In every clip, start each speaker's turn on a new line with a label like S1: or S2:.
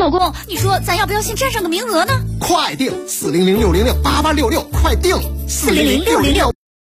S1: 老公，你说咱要不要先占上个名额呢？
S2: 快定400-606-8866，快定
S1: 400-606。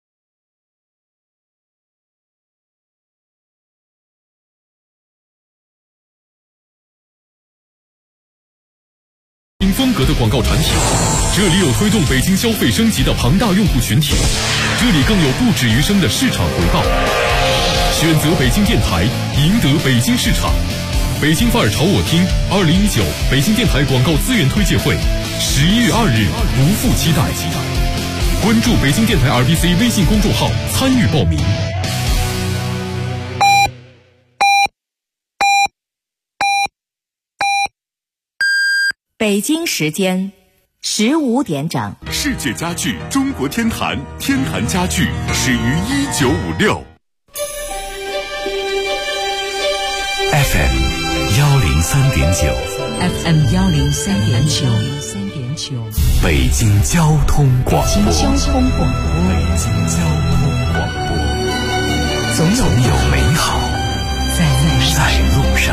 S3: 风格的广告产品，这里有推动北京消费升级的庞大用户群体，这里更有不止于生的市场回报。选择北京电台，赢得北京市场。北京范儿朝我听2019北京电台广告资源推介会，11月2日不负期待。关注北京电台 RBC 微信公众号参与报名。
S4: 北京时间15点整。
S3: 世界家具中国天坛，天坛家具始于1956。
S5: FM 103.9
S4: FM 103.9
S5: 北京交通广播。
S4: 北京交通广播。总有美好在路上。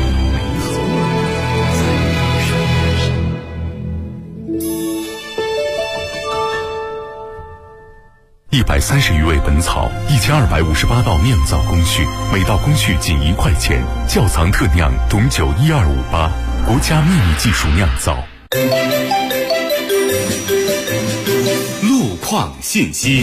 S5: 130余味本草，1258道酿造工序，每道工序仅1块钱。窖藏特酿董酒12588，国家秘密技术酿造。
S3: 路况信息。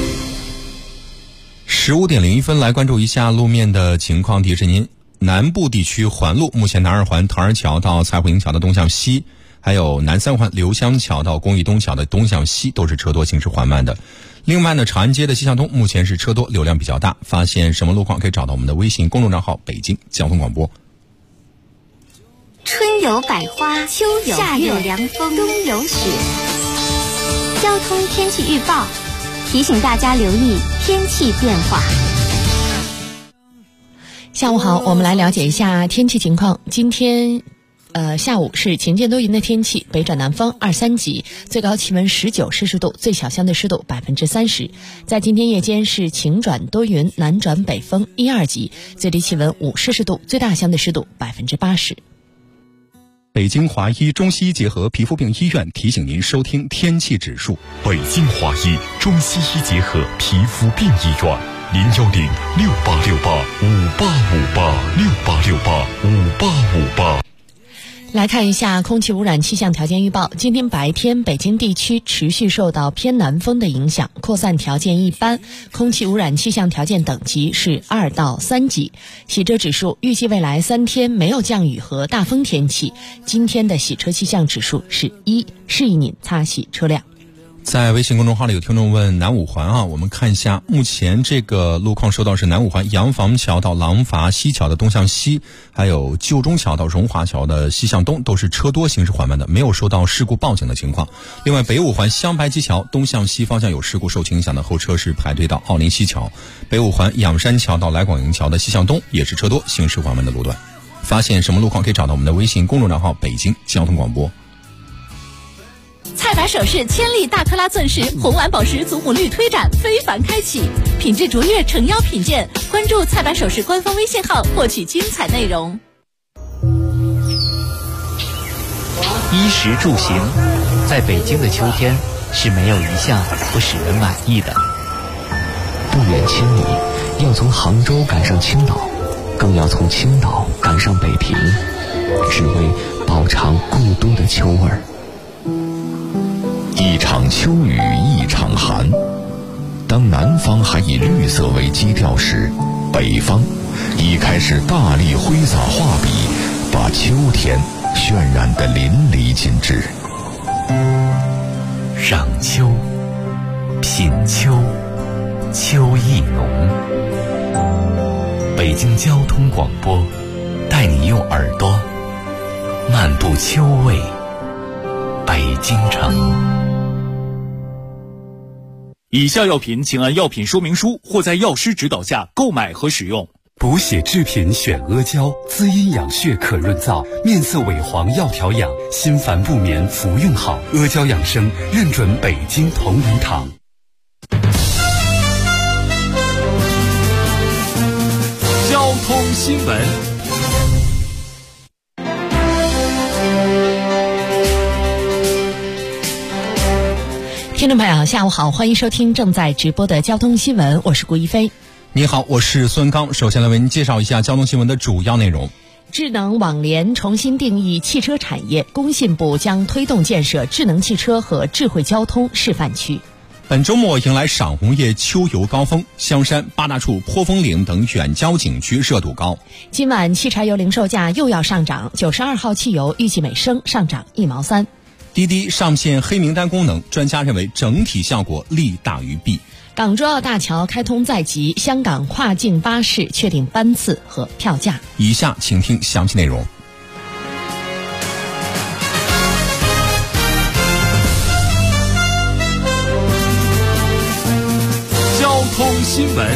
S6: 15点01分，来关注一下路面的情况。提示您，南部地区环路目前南二环唐人桥到蔡慧营桥的东向西，还有南三环刘香桥到公益东桥的东向西都是车多，行驶缓慢的。另外呢，长安街的西向东目前是车多，流量比较大。发现什么路况可以找到我们的微信公众账号北京交通广播。
S7: 春有百花，秋有夏有凉风，冬有雪。交通天气预报提醒大家留意天气变化。
S8: 下午好，我们来了解一下天气情况。今天下午是晴间多云的天气，北转南风2、3级，最高气温19摄氏度，最小相对湿度30%。在今天夜间是晴转多云，南转北风1、2级，最低气温5摄氏度，最大相对湿度80%。
S6: 北京华医中西医结合皮肤病医院提醒您收听天气指数。
S3: 北京华医中西医结合皮肤病医院，010-6868-5858，6868-5858。
S8: 来看一下空气污染气象条件预报。今天白天北京地区持续受到偏南风的影响，扩散条件一般，空气污染气象条件等级是2到3级。洗车指数预计未来3天没有降雨和大风天气。今天的洗车气象指数是1，示意您擦洗车辆。
S6: 在微信公众号里有听众问南五环我们看一下目前这个路况收到是南五环洋房桥到廊坊西桥的东向西，还有旧中桥到荣华桥的西向东都是车多，行驶缓慢的，没有收到事故报警的情况。另外北五环香白基桥东向西方向有事故，受其影响的后车是排队到奥林西桥。北五环仰山桥到来广营桥的西向东也是车多，行驶缓慢的路段。发现什么路况可以找到我们的微信公众账号北京交通广播。
S1: 蔡白首饰千粒大克拉钻石红蓝宝石祖母绿推展非凡开启，品质卓越，诚邀品鉴。关注蔡白首饰官方微信号获取精彩内容。
S9: 衣食住行，在北京的秋天是没有一项不使人满意的。
S10: 不远千里，要从杭州赶上青岛，更要从青岛赶上北平，只为饱尝故都的秋味儿。
S5: 一场秋雨一场寒，当南方还以绿色为基调时，北方已开始大力挥洒画笔，把秋天渲染得淋漓尽致。
S9: 赏秋，品秋，秋意浓。北京交通广播带你用耳朵漫步秋味北京城。
S11: 以下药品请按药品说明书或在药师指导下购买和使用。
S12: 补血制品选阿胶，滋阴养血可润燥，面色萎黄要调养，心烦不眠服用好。阿胶养生认准北京同仁堂。
S3: 交通新闻。
S8: 听众朋友下午好，欢迎收听正在直播的交通新闻，我是顾一飞。
S6: 你好，我是孙刚。首先来为您介绍一下交通新闻的主要内容。
S8: 智能网联重新定义汽车产业，工信部将推动建设智能汽车和智慧交通示范区。
S6: 本周末迎来赏红叶秋游高峰，香山、八大处、坡峰岭等远郊景区热度高。
S8: 今晚汽柴油零售价又要上涨，92号汽油预计每升上涨1毛3。
S6: 滴滴上线黑名单功能，专家认为整体效果利大于弊。
S8: 港珠澳大桥开通在即，香港跨境巴士确定班次和票价。
S6: 以下请听详细内容。
S11: 交通新闻。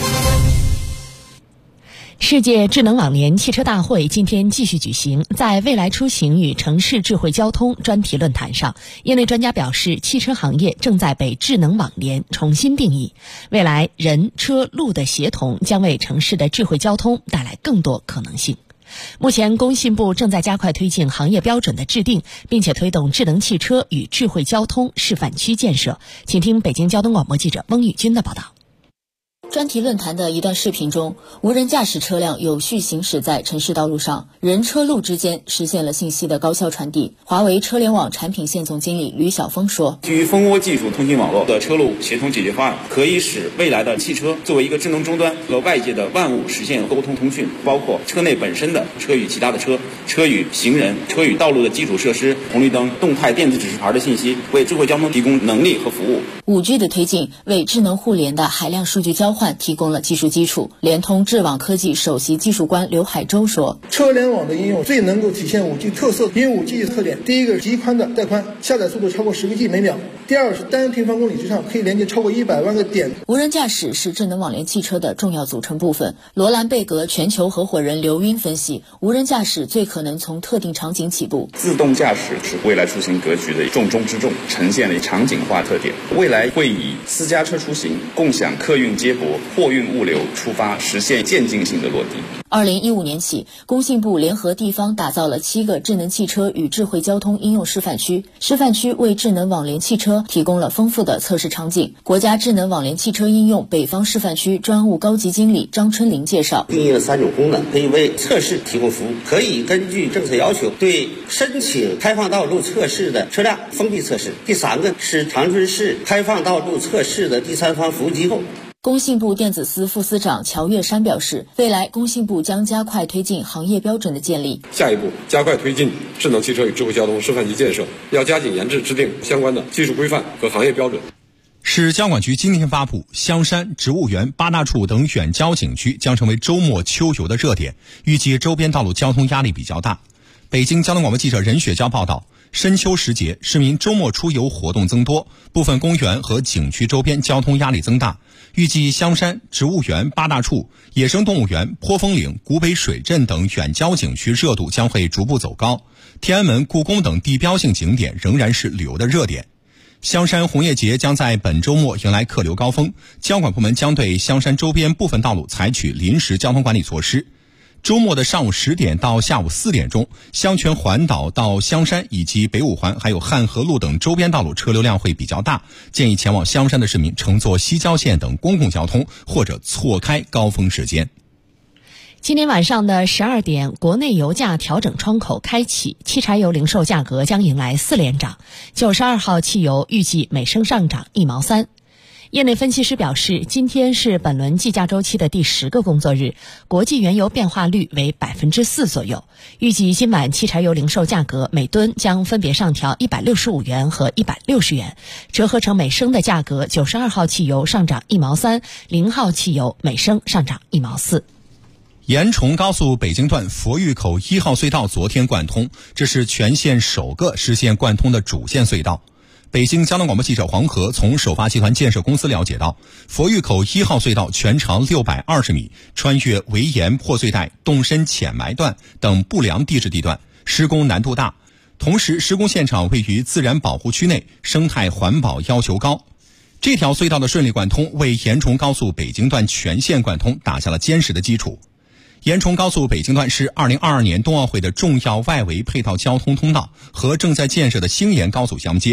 S8: 世界智能网联汽车大会今天继续举行，在未来出行与城市智慧交通专题论坛上，业内专家表示，汽车行业正在被智能网联重新定义，未来人车路的协同将为城市的智慧交通带来更多可能性。目前工信部正在加快推进行业标准的制定，并且推动智能汽车与智慧交通示范区建设。请听北京交通广播记者翁宇军的报道。
S13: 专题论坛的一段视频中，无人驾驶车辆有序行驶在城市道路上，人车路之间实现了信息的高效传递。华为车联网产品线总经理吕晓峰说，
S14: 基于蜂窝技术通信网络的车路协同解决方案，可以使未来的汽车作为一个智能终端，和外界的万物实现沟通通讯，包括车内本身的车与其他的车，车与行人，车与道路的基础设施，红绿灯、动态电子指示牌的信息，为智慧交通提供能力和服务。
S13: 5G 的推进为智能互联的海量数据交换提供了技术基础。联通智网科技首席技术官刘海洲说，
S15: 车联网的应用最能够体现 5G 特色，因为 5G 的特点，第一个是极宽的带宽，下载速度超过10个 G 每秒，第二是单平方公里之上可以连接超过100万个点。
S13: 无人驾驶是智能网联汽车的重要组成部分。罗兰贝格全球合伙人刘晕分析，无人驾驶最可能从特定场景起步。
S14: 自动驾驶是未来出行格局的重中之重，呈现了场景化特点。未来会以私家车出行、共享客运接驳、货运物流出发，实现渐进性的落地。
S13: 2015年起，工信部联合地方打造了7个智能汽车与智慧交通应用示范区。示范区为智能网联汽车提供了丰富的测试场景。国家智能网联汽车应用北方示范区专务高级经理张春林介绍，
S16: 定义了3种功能，可以为测试提供服务，可以根据政策要求对申请开放道路测试的车辆封闭测试。第3个是长春市开放道路测试的第三方服务机构。
S13: 工信部电子司副司长乔月山表示，未来工信部将加快推进行业标准的建立。
S17: 下一步加快推进智能汽车与智慧交通示范区建设，要加紧研制制定相关的技术规范和行业标准。
S6: 市交管局今天发布，香山、植物园、八大处等远郊景区将成为周末秋游的热点，预计周边道路交通压力比较大。北京交通广播记者任雪娇报道，深秋时节，市民周末出游活动增多，部分公园和景区周边交通压力增大。预计香山、植物园、八大处、野生动物园、坡峰岭、古北水镇等远郊景区热度将会逐步走高，天安门、故宫等地标性景点仍然是旅游的热点。香山红叶节将在本周末迎来客流高峰，交管部门将对香山周边部分道路采取临时交通管理措施。周末的上午10点到下午4点钟，香泉环岛到香山以及北五环还有汉河路等周边道路车流量会比较大，建议前往香山的市民乘坐西郊线等公共交通或者错开高峰时间。
S8: 今天晚上的12点，国内油价调整窗口开启，汽柴油零售价格将迎来4连涨，92号汽油预计每升上涨1毛3。业内分析师表示，今天是本轮计价周期的第10个工作日，国际原油变化率为 4% 左右。预计今晚汽柴油零售价格每吨将分别上调165元和160元，折合成每升的价格，92号汽油上涨1毛3， 0号汽油每升上涨1毛4。
S6: 延崇高速北京段佛峪口1号隧道昨天贯通，这是全线首个实现贯通的主线隧道。北京交通广播记者黄河从首发集团建设公司了解到，佛峪口1号隧道全长620米，穿越围岩破碎带、洞深浅埋段等不良地质地段，施工难度大。同时，施工现场位于自然保护区内，生态环保要求高。这条隧道的顺利贯通，为延崇高速北京段全线贯通打下了坚实的基础。延崇高速北京段是2022年冬奥会的重要外围配套交通通道，和正在建设的星延高速相接。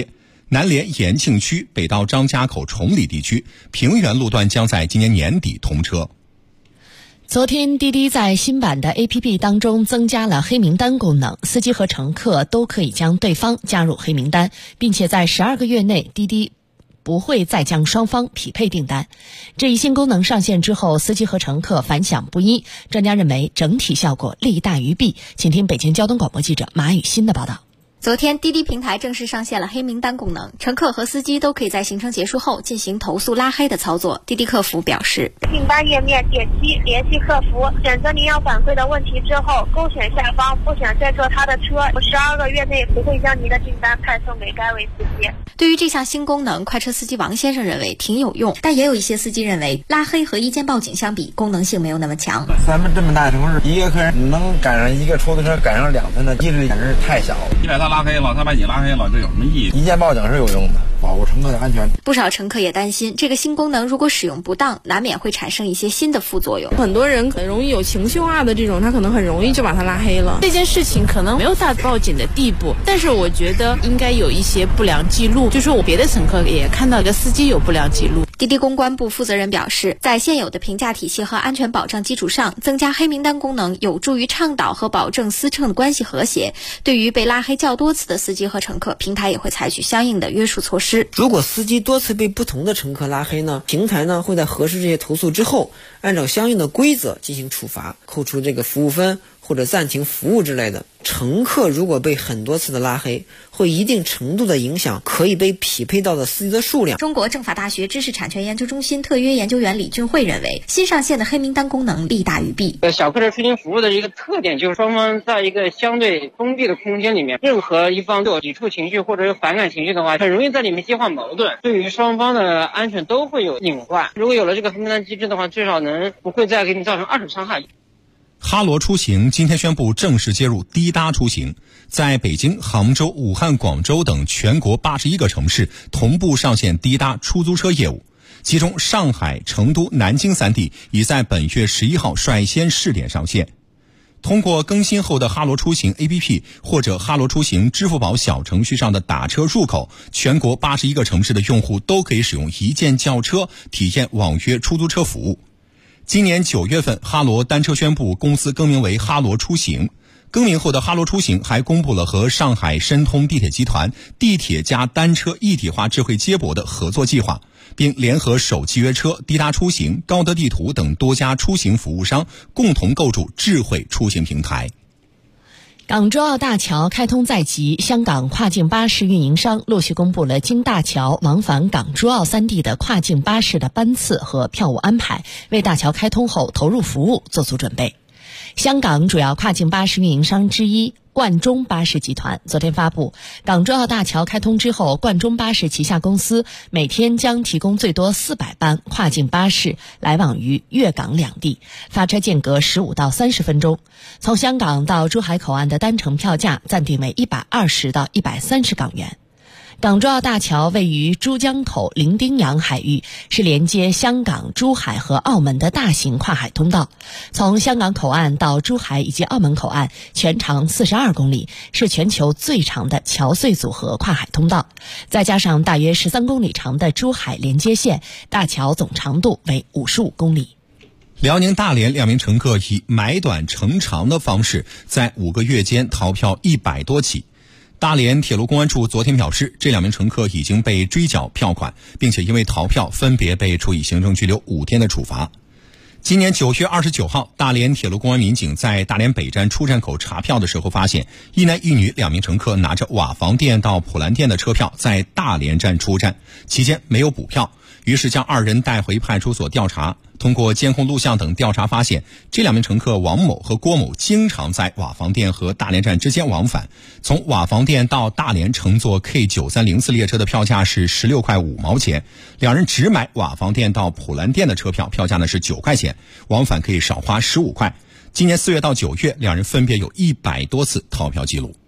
S6: 南联延庆区北到张家口崇礼地区平原路段将在今年年底通车。
S8: 昨天，滴滴在新版的 APP 当中增加了黑名单功能，司机和乘客都可以将对方加入黑名单，并且在12个月内，滴滴不会再将双方匹配订单。这一新功能上线之后，司机和乘客反响不一，专家认为整体效果利大于弊。请听北京交通广播记者马雨欣的报道。
S18: 昨天，滴滴平台正式上线了黑名单功能，乘客和司机都可以在行程结束后进行投诉拉黑的操作。滴滴客服表示，
S19: 订单页面点击联系客服，选择您要反馈的问题之后，勾选下方不想再坐他的车，12个月内不会将您的订单派送给该位司机。
S18: 对于这项新功能，快车司机王先生认为挺有用，但也有一些司机认为拉黑和一键报警相比，功能性没有那么强。
S20: 咱们这么大城市，一个客人能赶上一个出租车赶上2次的几率简直太小了。
S21: 你把他拉黑了，他把你拉黑了，这有什么意义？
S20: 一键报警是有用的，保护乘客的安全。
S18: 不少乘客也担心，这个新功能如果使用不当，难免会产生一些新的副作用。
S22: 很多人很容易有情绪化的这种，他可能很容易就把他拉黑了。这件事情可能没有到报警的地步，但是我觉得应该有一些不良记录，就是我别的乘客也看到一个司机有不良记录。
S18: 滴滴公关部负责人表示，在现有的评价体系和安全保障基础上，增加黑名单功能有助于倡导和保证司乘的关系和谐。对于被拉黑较多次的司机和乘客，平台也会采取相应的约束措施。
S23: 如果司机多次被不同的乘客拉黑呢，平台呢会在核实这些投诉之后，按照相应的规则进行处罚，扣除这个服务分或者暂停服务之类的。乘客如果被很多次的拉黑，会一定程度的影响可以被匹配到的司机的数量。
S18: 中国政法大学知识产权研究中心特约研究员李俊慧认为，新上线的黑名单功能利大于弊。
S24: 小客车出行服务的一个特点就是双方在一个相对封闭的空间里面，任何一方有抵触情绪或者有反感情绪的话，很容易在里面激化矛盾，对于双方的安全都会有隐患。如果有了这个黑名单机制的话，至少不会再给你造成二手伤害。
S6: 哈罗出行今天宣布正式接入滴答出行，在北京、杭州、武汉、广州等全国81个城市同步上线滴答出租车业务，其中上海、成都、南京3地已在本月11号率先试点上线。通过更新后的哈罗出行 APP 或者哈罗出行支付宝小程序上的打车入口，全国81个城市的用户都可以使用一键叫车，体验网约出租车服务。今年9月份，哈罗单车宣布公司更名为哈罗出行。更名后的哈罗出行还公布了和上海申通地铁集团、地铁加单车一体化智慧接驳的合作计划，并联合首汽约车、滴答出行、高德地图等多家出行服务商，共同构筑智慧出行平台。
S8: 港珠澳大桥开通在即，香港跨境巴士运营商陆续公布了经大桥往返港珠澳3地的跨境巴士的班次和票务安排，为大桥开通后投入服务做足准备。香港主要跨境巴士运营商之一冠中巴士集团昨天发布，港珠澳大桥开通之后，冠中巴士旗下公司每天将提供最多400班跨境巴士来往于粤港2地，发车间隔15到30分钟。从香港到珠海口岸的单程票价暂定为120到130港元。港珠澳大桥位于珠江口伶仃洋海域，是连接香港、珠海和澳门的大型跨海通道。从香港口岸到珠海以及澳门口岸，全长42公里，是全球最长的桥隧组合跨海通道。再加上大约13公里长的珠海连接线，大桥总长度为55公里。
S6: 辽宁大连2名乘客以买短乘长的方式，在5个月间逃票100多起。大连铁路公安处昨天表示，这2名乘客已经被追缴票款，并且因为逃票分别被处以行政拘留5天的处罚。今年9月29号，大连铁路公安民警在大连北站出站口查票的时候，发现一男一女2名乘客拿着瓦房店到普兰店的车票在大连站出站，期间没有补票，于是将2人带回派出所调查。通过监控录像等调查发现，这2名乘客王某和郭某经常在瓦房店和大连站之间往返。从瓦房店到大连乘坐 K9304 列车的票价是16块5毛钱，2人只买瓦房店到普兰店的车票，票价呢是9块钱，往返可以少花15块。今年4月到9月，2人分别有100多次逃票记录。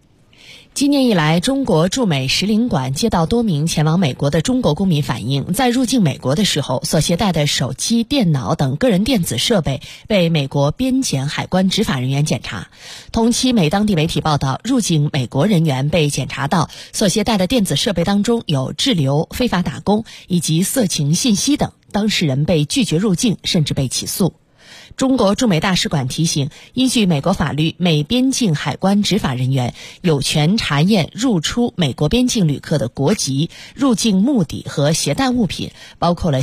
S8: 今年以来，中国驻美使领馆接到多名前往美国的中国公民反映，在入境美国的时候，所携带的手机、电脑等个人电子设备被美国边检海关执法人员检查。同期美当地媒体报道，入境美国人员被检查到所携带的电子设备当中有滞留、非法打工以及色情信息等，当事人被拒绝入境，甚至被起诉。中国驻美大使馆提醒，依据美国法律，美边境海关执法人员有权查验入出美国边境旅客的国籍、入境目的和携带物品，包括了